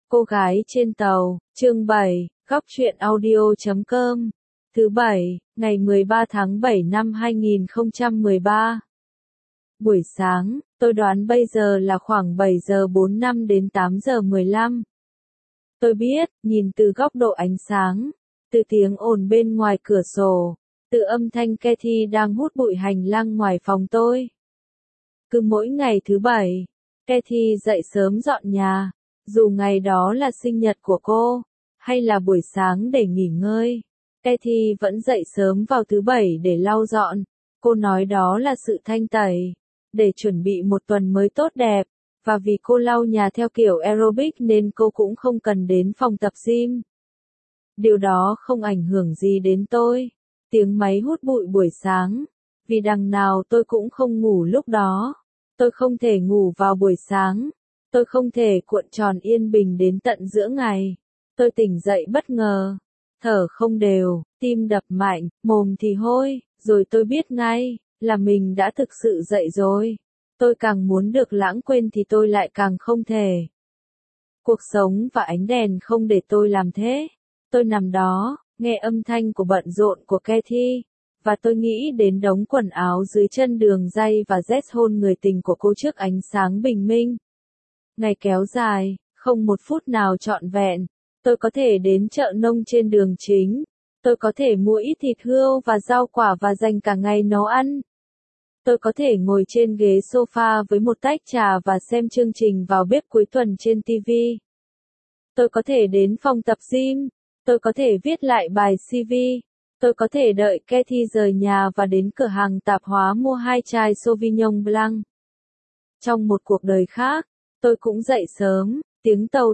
Cô gái trên tàu, chương 7, góc truyện audio.com. Thứ Bảy, ngày 13 tháng 7 năm 2013. Buổi sáng, tôi đoán bây giờ là khoảng 7 giờ 45 đến 8 giờ 15. Tôi biết, nhìn từ góc độ ánh sáng, từ tiếng ồn bên ngoài cửa sổ, từ âm thanh Kathy đang hút bụi hành lang ngoài phòng tôi. Cứ mỗi ngày thứ Bảy, Kathy dậy sớm dọn nhà, dù ngày đó là sinh nhật của cô, hay là buổi sáng để nghỉ ngơi. Kathy vẫn dậy sớm vào thứ Bảy để lau dọn. Cô nói đó là sự thanh tẩy, để chuẩn bị một tuần mới tốt đẹp. Và vì cô lau nhà theo kiểu aerobic nên cô cũng không cần đến phòng tập gym. Điều đó không ảnh hưởng gì đến tôi. Tiếng máy hút bụi buổi sáng. Vì đằng nào tôi cũng không ngủ lúc đó. Tôi không thể ngủ vào buổi sáng. Tôi không thể cuộn tròn yên bình đến tận giữa ngày. Tôi tỉnh dậy bất ngờ. Thở không đều, tim đập mạnh, mồm thì hôi, rồi tôi biết ngay, là mình đã thực sự dậy rồi. Tôi càng muốn được lãng quên thì tôi lại càng không thể. Cuộc sống và ánh đèn không để tôi làm thế. Tôi nằm đó, nghe âm thanh của bận rộn của Kathy, và tôi nghĩ đến đống quần áo dưới chân đường ray và rét hôn người tình của cô trước ánh sáng bình minh. Ngày kéo dài, không một phút nào trọn vẹn. Tôi có thể đến chợ nông trên đường chính. Tôi có thể mua ít thịt hươu và rau quả và dành cả ngày nấu ăn. Tôi có thể ngồi trên ghế sofa với một tách trà và xem chương trình vào bếp cuối tuần trên TV. Tôi có thể đến phòng tập gym. Tôi có thể viết lại bài CV. Tôi có thể đợi Kathy rời nhà và đến cửa hàng tạp hóa mua 2 chai Sauvignon Blanc. Trong một cuộc đời khác, tôi cũng dậy sớm, tiếng tàu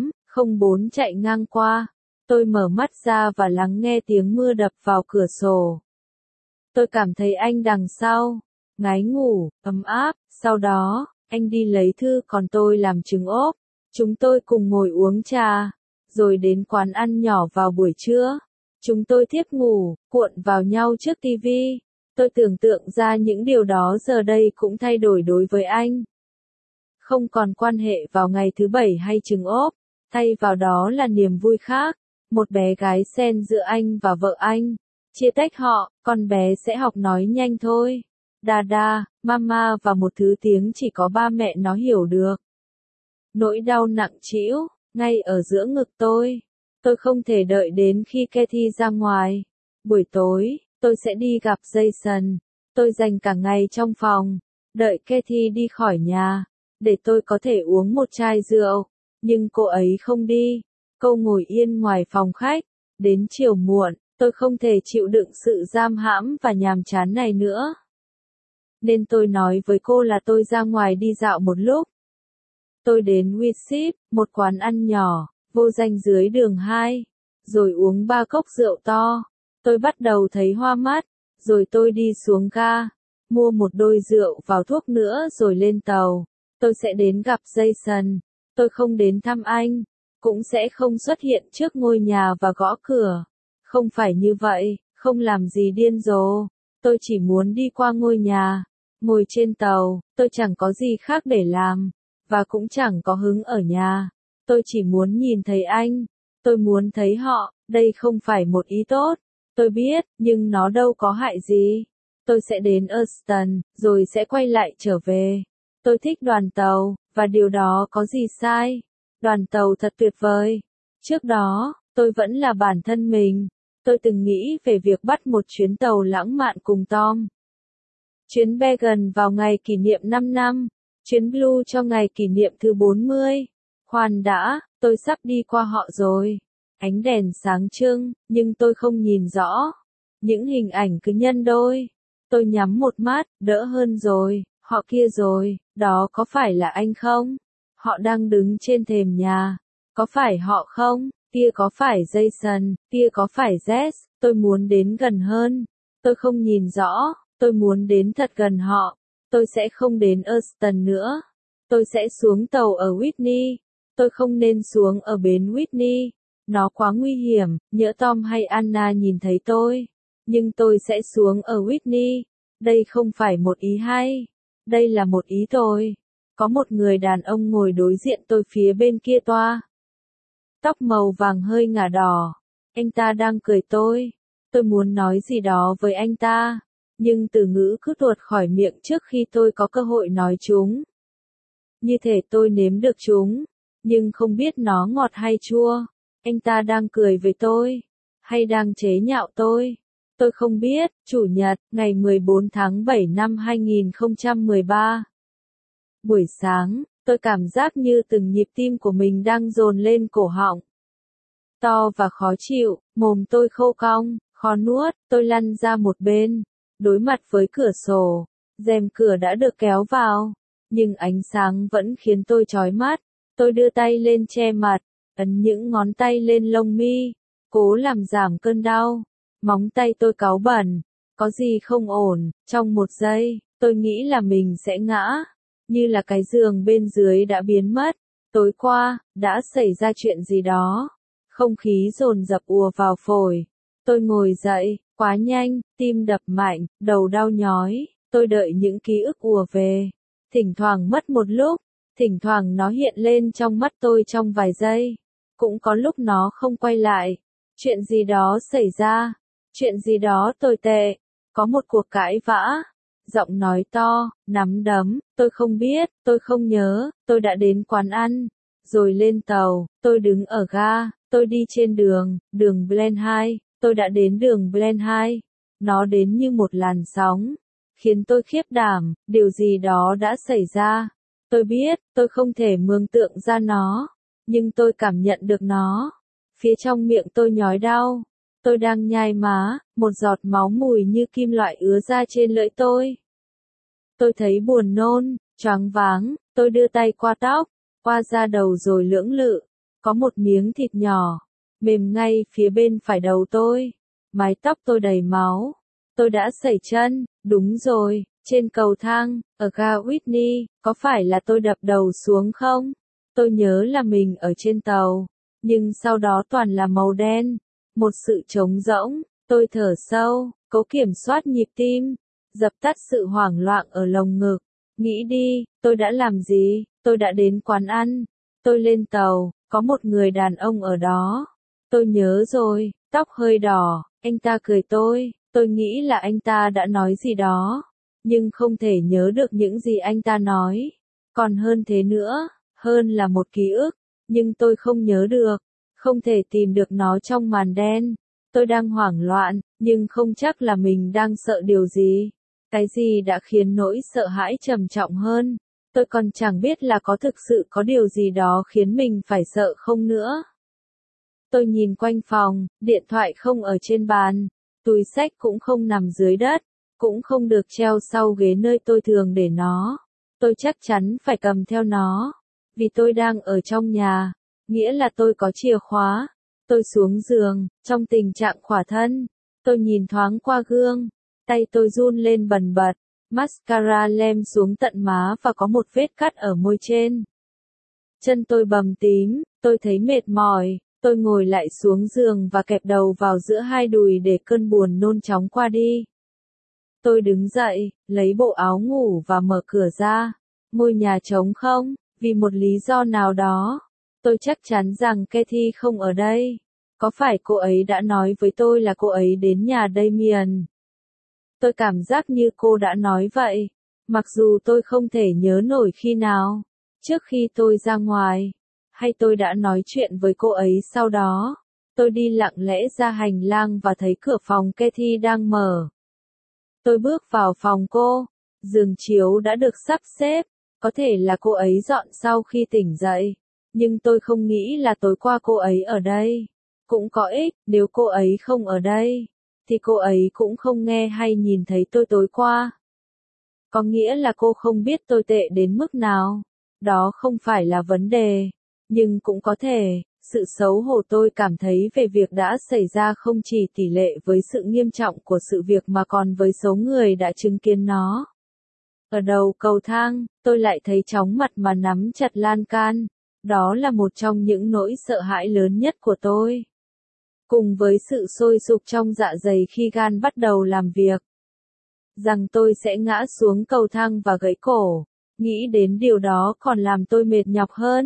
804 chạy ngang qua. Tôi mở mắt ra và lắng nghe tiếng mưa đập vào cửa sổ. Tôi cảm thấy anh đằng sau, ngái ngủ, ấm áp. Sau đó, anh đi lấy thư còn tôi làm trứng ốp. Chúng tôi cùng ngồi uống trà, rồi đến quán ăn nhỏ vào buổi trưa. Chúng tôi thiếp ngủ, cuộn vào nhau trước tivi. Tôi tưởng tượng ra những điều đó giờ đây cũng thay đổi đối với anh. Không còn quan hệ vào ngày thứ Bảy hay trứng ốp, thay vào đó là niềm vui khác. Một bé gái xen giữa anh và vợ anh. Chia tách họ, con bé sẽ học nói nhanh thôi. Dada, mama và một thứ tiếng chỉ có ba mẹ nó hiểu được. Nỗi đau nặng trĩu, ngay ở giữa ngực tôi. Tôi không thể đợi đến khi Kathy ra ngoài. Buổi tối, tôi sẽ đi gặp Jason. Tôi dành cả ngày trong phòng, đợi Kathy đi khỏi nhà, để tôi có thể uống một chai rượu. Nhưng cô ấy không đi. Cô ngồi yên ngoài phòng khách. Đến chiều muộn, tôi không thể chịu đựng sự giam hãm và nhàm chán này nữa. Nên tôi nói với cô là tôi ra ngoài đi dạo một lúc. Tôi đến Whitship, một quán ăn nhỏ, vô danh dưới đường 2, rồi uống 3 cốc rượu to. Tôi bắt đầu thấy hoa mắt, rồi tôi đi xuống ga, mua một đôi rượu vào thuốc nữa rồi lên tàu. Tôi sẽ đến gặp Jason. Tôi không đến thăm anh, cũng sẽ không xuất hiện trước ngôi nhà và gõ cửa. Không phải như vậy, không làm gì điên rồ. Tôi chỉ muốn đi qua ngôi nhà. Ngồi trên tàu, tôi chẳng có gì khác để làm, và cũng chẳng có hứng ở nhà. Tôi chỉ muốn nhìn thấy anh. Tôi muốn thấy họ. Đây không phải một ý tốt, tôi biết, nhưng nó đâu có hại gì. Tôi sẽ đến Euston, rồi sẽ quay lại trở về. Tôi thích đoàn tàu, và điều đó có gì sai? Đoàn tàu thật tuyệt vời. Trước đó, tôi vẫn là bản thân mình. Tôi từng nghĩ về việc bắt một chuyến tàu lãng mạn cùng Tom. Chuyến Bergen vào ngày kỷ niệm 5 năm. Chuyến Blue cho ngày kỷ niệm thứ 40. Khoan đã, tôi sắp đi qua họ rồi. Ánh đèn sáng trưng, nhưng tôi không nhìn rõ. Những hình ảnh cứ nhân đôi. Tôi nhắm một mắt, đỡ hơn rồi. Họ kia rồi, đó có phải là anh không? Họ đang đứng trên thềm nhà. Có phải họ không? Kia có phải Jason? Kia có phải Jess? Tôi muốn đến gần hơn. Tôi không nhìn rõ. Tôi muốn đến thật gần họ. Tôi sẽ không đến Euston nữa. Tôi sẽ xuống tàu ở Whitney. Tôi không nên xuống ở bến Whitney. Nó quá nguy hiểm, nhỡ Tom hay Anna nhìn thấy tôi. Nhưng tôi sẽ xuống ở Whitney. Đây không phải một ý hay. Đây là một ý thôi. Có một người đàn ông ngồi đối diện tôi phía bên kia toa. tóc màu vàng hơi ngả đỏ. Anh ta đang cười tôi. Tôi muốn nói gì đó với anh ta, nhưng từ ngữ cứ tuột khỏi miệng trước khi tôi có cơ hội nói chúng. Như thể tôi nếm được chúng, nhưng không biết nó ngọt hay chua. Anh ta đang cười với tôi, hay đang chế nhạo tôi? Tôi không biết. Chủ nhật, ngày 14 tháng 7 năm 2013. Buổi sáng, tôi cảm giác như từng nhịp tim của mình đang dồn lên cổ họng. To và khó chịu, mồm tôi khô cong, khó nuốt, tôi lăn ra một bên, đối mặt với cửa sổ. Rèm cửa đã được kéo vào, nhưng ánh sáng vẫn khiến tôi chói mắt. Tôi đưa tay lên che mặt, ấn những ngón tay lên lông mi, cố làm giảm cơn đau. Móng tay tôi cáu bẩn, có gì không ổn. Trong một giây, tôi nghĩ là mình sẽ ngã, như là cái giường bên dưới đã biến mất. Tối qua, đã xảy ra chuyện gì đó. Không khí dồn dập ùa vào phổi. Tôi ngồi dậy, quá nhanh, tim đập mạnh, đầu đau nhói. Tôi đợi những ký ức ùa về. Thỉnh thoảng mất một lúc, thỉnh thoảng nó hiện lên trong mắt tôi trong vài giây. Cũng có lúc nó không quay lại. Chuyện gì đó xảy ra. Chuyện gì đó tồi tệ. Có một cuộc cãi vã. Giọng nói to, nắm đấm, tôi không biết, tôi không nhớ. Tôi đã đến quán ăn, rồi lên tàu. Tôi đứng ở ga, tôi đi trên đường Blenheim. Tôi đã đến đường Blenheim. Nó đến như một làn sóng, khiến tôi khiếp đảm. Điều gì đó đã xảy ra. Tôi biết, tôi không thể mường tượng ra nó, nhưng tôi cảm nhận được nó. Phía trong miệng tôi nhói đau. Tôi đang nhai má, một giọt máu mùi như kim loại ứa ra trên lưỡi tôi. Tôi thấy buồn nôn, choáng váng. Tôi đưa tay qua tóc, qua da đầu rồi lưỡng lự. Có một miếng thịt nhỏ, mềm ngay phía bên phải đầu tôi. Mái tóc tôi đầy máu. Tôi đã sẩy chân. Đúng rồi, trên cầu thang, ở ga Whitney. Có phải là tôi đập đầu xuống không? Tôi nhớ là mình ở trên tàu, nhưng sau đó toàn là màu đen. Một sự trống rỗng. Tôi thở sâu, cố kiểm soát nhịp tim, dập tắt sự hoảng loạn ở lồng ngực. Nghĩ đi, tôi đã làm gì? Tôi đã đến quán ăn. Tôi lên tàu, có một người đàn ông ở đó. Tôi nhớ rồi, tóc hơi đỏ, anh ta cười tôi nghĩ là anh ta đã nói gì đó, nhưng không thể nhớ được những gì anh ta nói. Còn hơn thế nữa, hơn là một ký ức, nhưng tôi không nhớ được, không thể tìm được nó trong màn đen. Tôi đang hoảng loạn, nhưng không chắc là mình đang sợ điều gì. Cái gì đã khiến nỗi sợ hãi trầm trọng hơn? Tôi còn chẳng biết là có thực sự có điều gì đó khiến mình phải sợ không nữa. Tôi nhìn quanh phòng, điện thoại không ở trên bàn, túi xách cũng không nằm dưới đất, cũng không được treo sau ghế nơi tôi thường để nó. Tôi chắc chắn phải cầm theo nó, vì tôi đang ở trong nhà, nghĩa là tôi có chìa khóa. Tôi xuống giường, trong tình trạng khỏa thân. Tôi nhìn thoáng qua gương, tay tôi run lên bần bật, mascara lem xuống tận má và có một vết cắt ở môi trên. Chân tôi bầm tím, tôi thấy mệt mỏi. Tôi ngồi lại xuống giường và kẹp đầu vào giữa hai đùi để cơn buồn nôn chóng qua đi. Tôi đứng dậy, lấy bộ áo ngủ và mở cửa ra. Ngôi nhà trống không, vì một lý do nào đó. Tôi chắc chắn rằng Kathy không ở đây. Có phải cô ấy đã nói với tôi là cô ấy đến nhà Damien? Tôi cảm giác như cô đã nói vậy, mặc dù tôi không thể nhớ nổi khi nào. Trước khi tôi ra ngoài, hay tôi đã nói chuyện với cô ấy sau đó. Tôi đi lặng lẽ ra hành lang và thấy cửa phòng Kathy đang mở. Tôi bước vào phòng cô. Giường chiếu đã được sắp xếp. Có thể là cô ấy dọn sau khi tỉnh dậy. Nhưng tôi không nghĩ là tối qua cô ấy ở đây. Cũng có ích, nếu cô ấy không ở đây, thì cô ấy cũng không nghe hay nhìn thấy tôi tối qua. Có nghĩa là cô không biết tôi tệ đến mức nào. Đó không phải là vấn đề. Nhưng cũng có thể, sự xấu hổ tôi cảm thấy về việc đã xảy ra không chỉ tỷ lệ với sự nghiêm trọng của sự việc mà còn với số người đã chứng kiến nó. Ở đầu cầu thang, tôi lại thấy chóng mặt mà nắm chặt lan can. Đó là một trong những nỗi sợ hãi lớn nhất của tôi. Cùng với sự sôi sục trong dạ dày khi gan bắt đầu làm việc. Rằng tôi sẽ ngã xuống cầu thang và gãy cổ. Nghĩ đến điều đó còn làm tôi mệt nhọc hơn.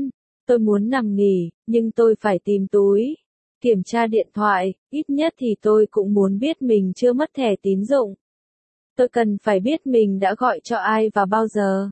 Tôi muốn nằm nghỉ, nhưng tôi phải tìm túi. Kiểm tra điện thoại, ít nhất thì tôi cũng muốn biết mình chưa mất thẻ tín dụng. Tôi cần phải biết mình đã gọi cho ai và bao giờ.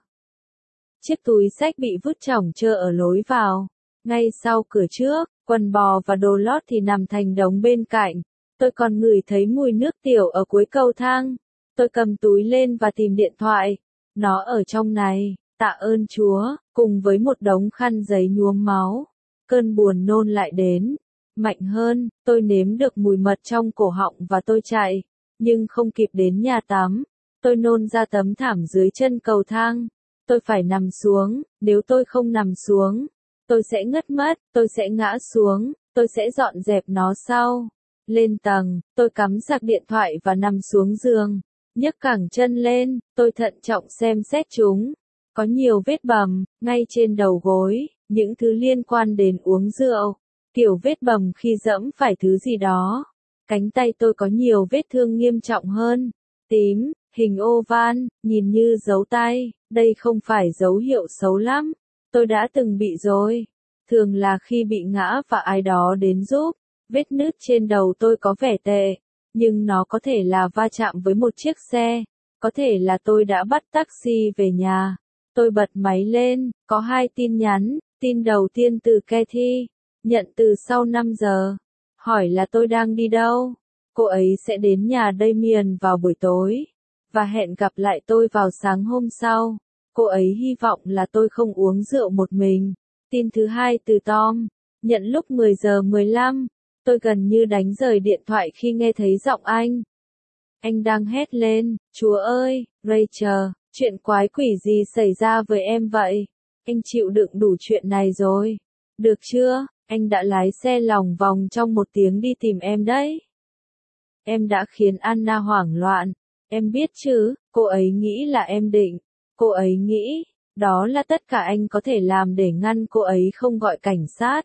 Chiếc túi xách bị vứt chỏng chơ ở lối vào. Ngay sau cửa trước, quần bò và đồ lót thì nằm thành đống bên cạnh. Tôi còn ngửi thấy mùi nước tiểu ở cuối cầu thang. Tôi cầm túi lên và tìm điện thoại. Nó ở trong này, tạ ơn Chúa, cùng với một đống khăn giấy nhuốm máu. Cơn buồn nôn lại đến. Mạnh hơn, tôi nếm được mùi mật trong cổ họng và tôi chạy. Nhưng không kịp đến nhà tắm. Tôi nôn ra tấm thảm dưới chân cầu thang. Tôi phải nằm xuống, nếu tôi không nằm xuống, tôi sẽ ngất mất, tôi sẽ ngã xuống, tôi sẽ dọn dẹp nó sau. Lên tầng, tôi cắm sạc điện thoại và nằm xuống giường. Nhấc cẳng chân lên, tôi thận trọng xem xét chúng. Có nhiều vết bầm, ngay trên đầu gối, những thứ liên quan đến uống rượu. Kiểu vết bầm khi dẫm phải thứ gì đó. Cánh tay tôi có nhiều vết thương nghiêm trọng hơn. Tím, hình oval, nhìn như dấu tay. Đây không phải dấu hiệu xấu lắm. Tôi đã từng bị rồi. Thường là khi bị ngã và ai đó đến giúp. Vết nứt trên đầu tôi có vẻ tệ. Nhưng nó có thể là va chạm với một chiếc xe. Có thể là tôi đã bắt taxi về nhà. Tôi bật máy lên, có 2 tin nhắn. Tin đầu tiên từ Kathy. Nhận từ sau 5 giờ. Hỏi là tôi đang đi đâu. Cô ấy sẽ đến nhà Damien vào buổi tối. Và hẹn gặp lại tôi vào sáng hôm sau. Cô ấy hy vọng là tôi không uống rượu một mình. Tin thứ 2 từ Tom. Nhận lúc 10 giờ 15. Tôi gần như đánh rời điện thoại khi nghe thấy giọng anh. Anh đang hét lên, Chúa ơi, Rachel, chuyện quái quỷ gì xảy ra với em vậy? Anh chịu đựng đủ chuyện này rồi. Được chưa, anh đã lái xe lòng vòng trong 1 tiếng đi tìm em đấy. Em đã khiến Anna hoảng loạn. Em biết chứ, cô ấy nghĩ là em định. Cô ấy nghĩ, đó là tất cả anh có thể làm để ngăn cô ấy không gọi cảnh sát.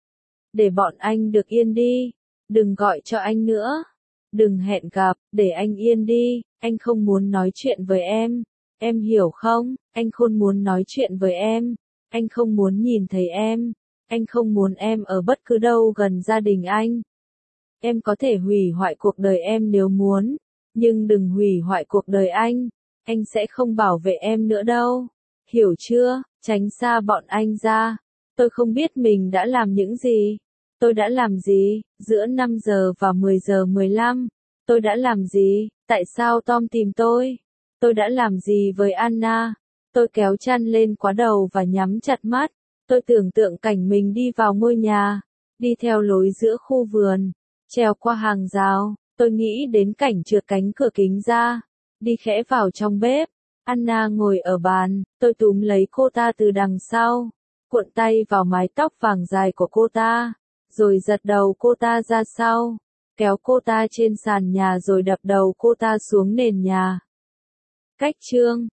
Để bọn anh được yên đi. Đừng gọi cho anh nữa. Đừng hẹn gặp, để anh yên đi. Anh không muốn nói chuyện với em. Em hiểu không? Anh không muốn nói chuyện với em. Anh không muốn nhìn thấy em. Anh không muốn em ở bất cứ đâu gần gia đình anh. Em có thể hủy hoại cuộc đời em nếu muốn. Nhưng đừng hủy hoại cuộc đời anh. Anh sẽ không bảo vệ em nữa đâu. Hiểu chưa? Tránh xa bọn anh ra. Tôi không biết mình đã làm những gì. Tôi đã làm gì? Giữa 5 giờ và 10 giờ 15. Tôi đã làm gì? Tại sao Tom tìm tôi? Tôi đã làm gì với Anna? Tôi kéo chăn lên quá đầu và nhắm chặt mắt. Tôi tưởng tượng cảnh mình đi vào ngôi nhà. Đi theo lối giữa khu vườn. Trèo qua hàng rào. Tôi nghĩ đến cảnh trượt cánh cửa kính ra. Đi khẽ vào trong bếp. Anna ngồi ở bàn. Tôi túm lấy cô ta từ đằng sau. Cuộn tay vào mái tóc vàng dài của cô ta. Rồi giật đầu cô ta ra sau. Kéo cô ta trên sàn nhà rồi đập đầu cô ta xuống nền nhà. Cách chương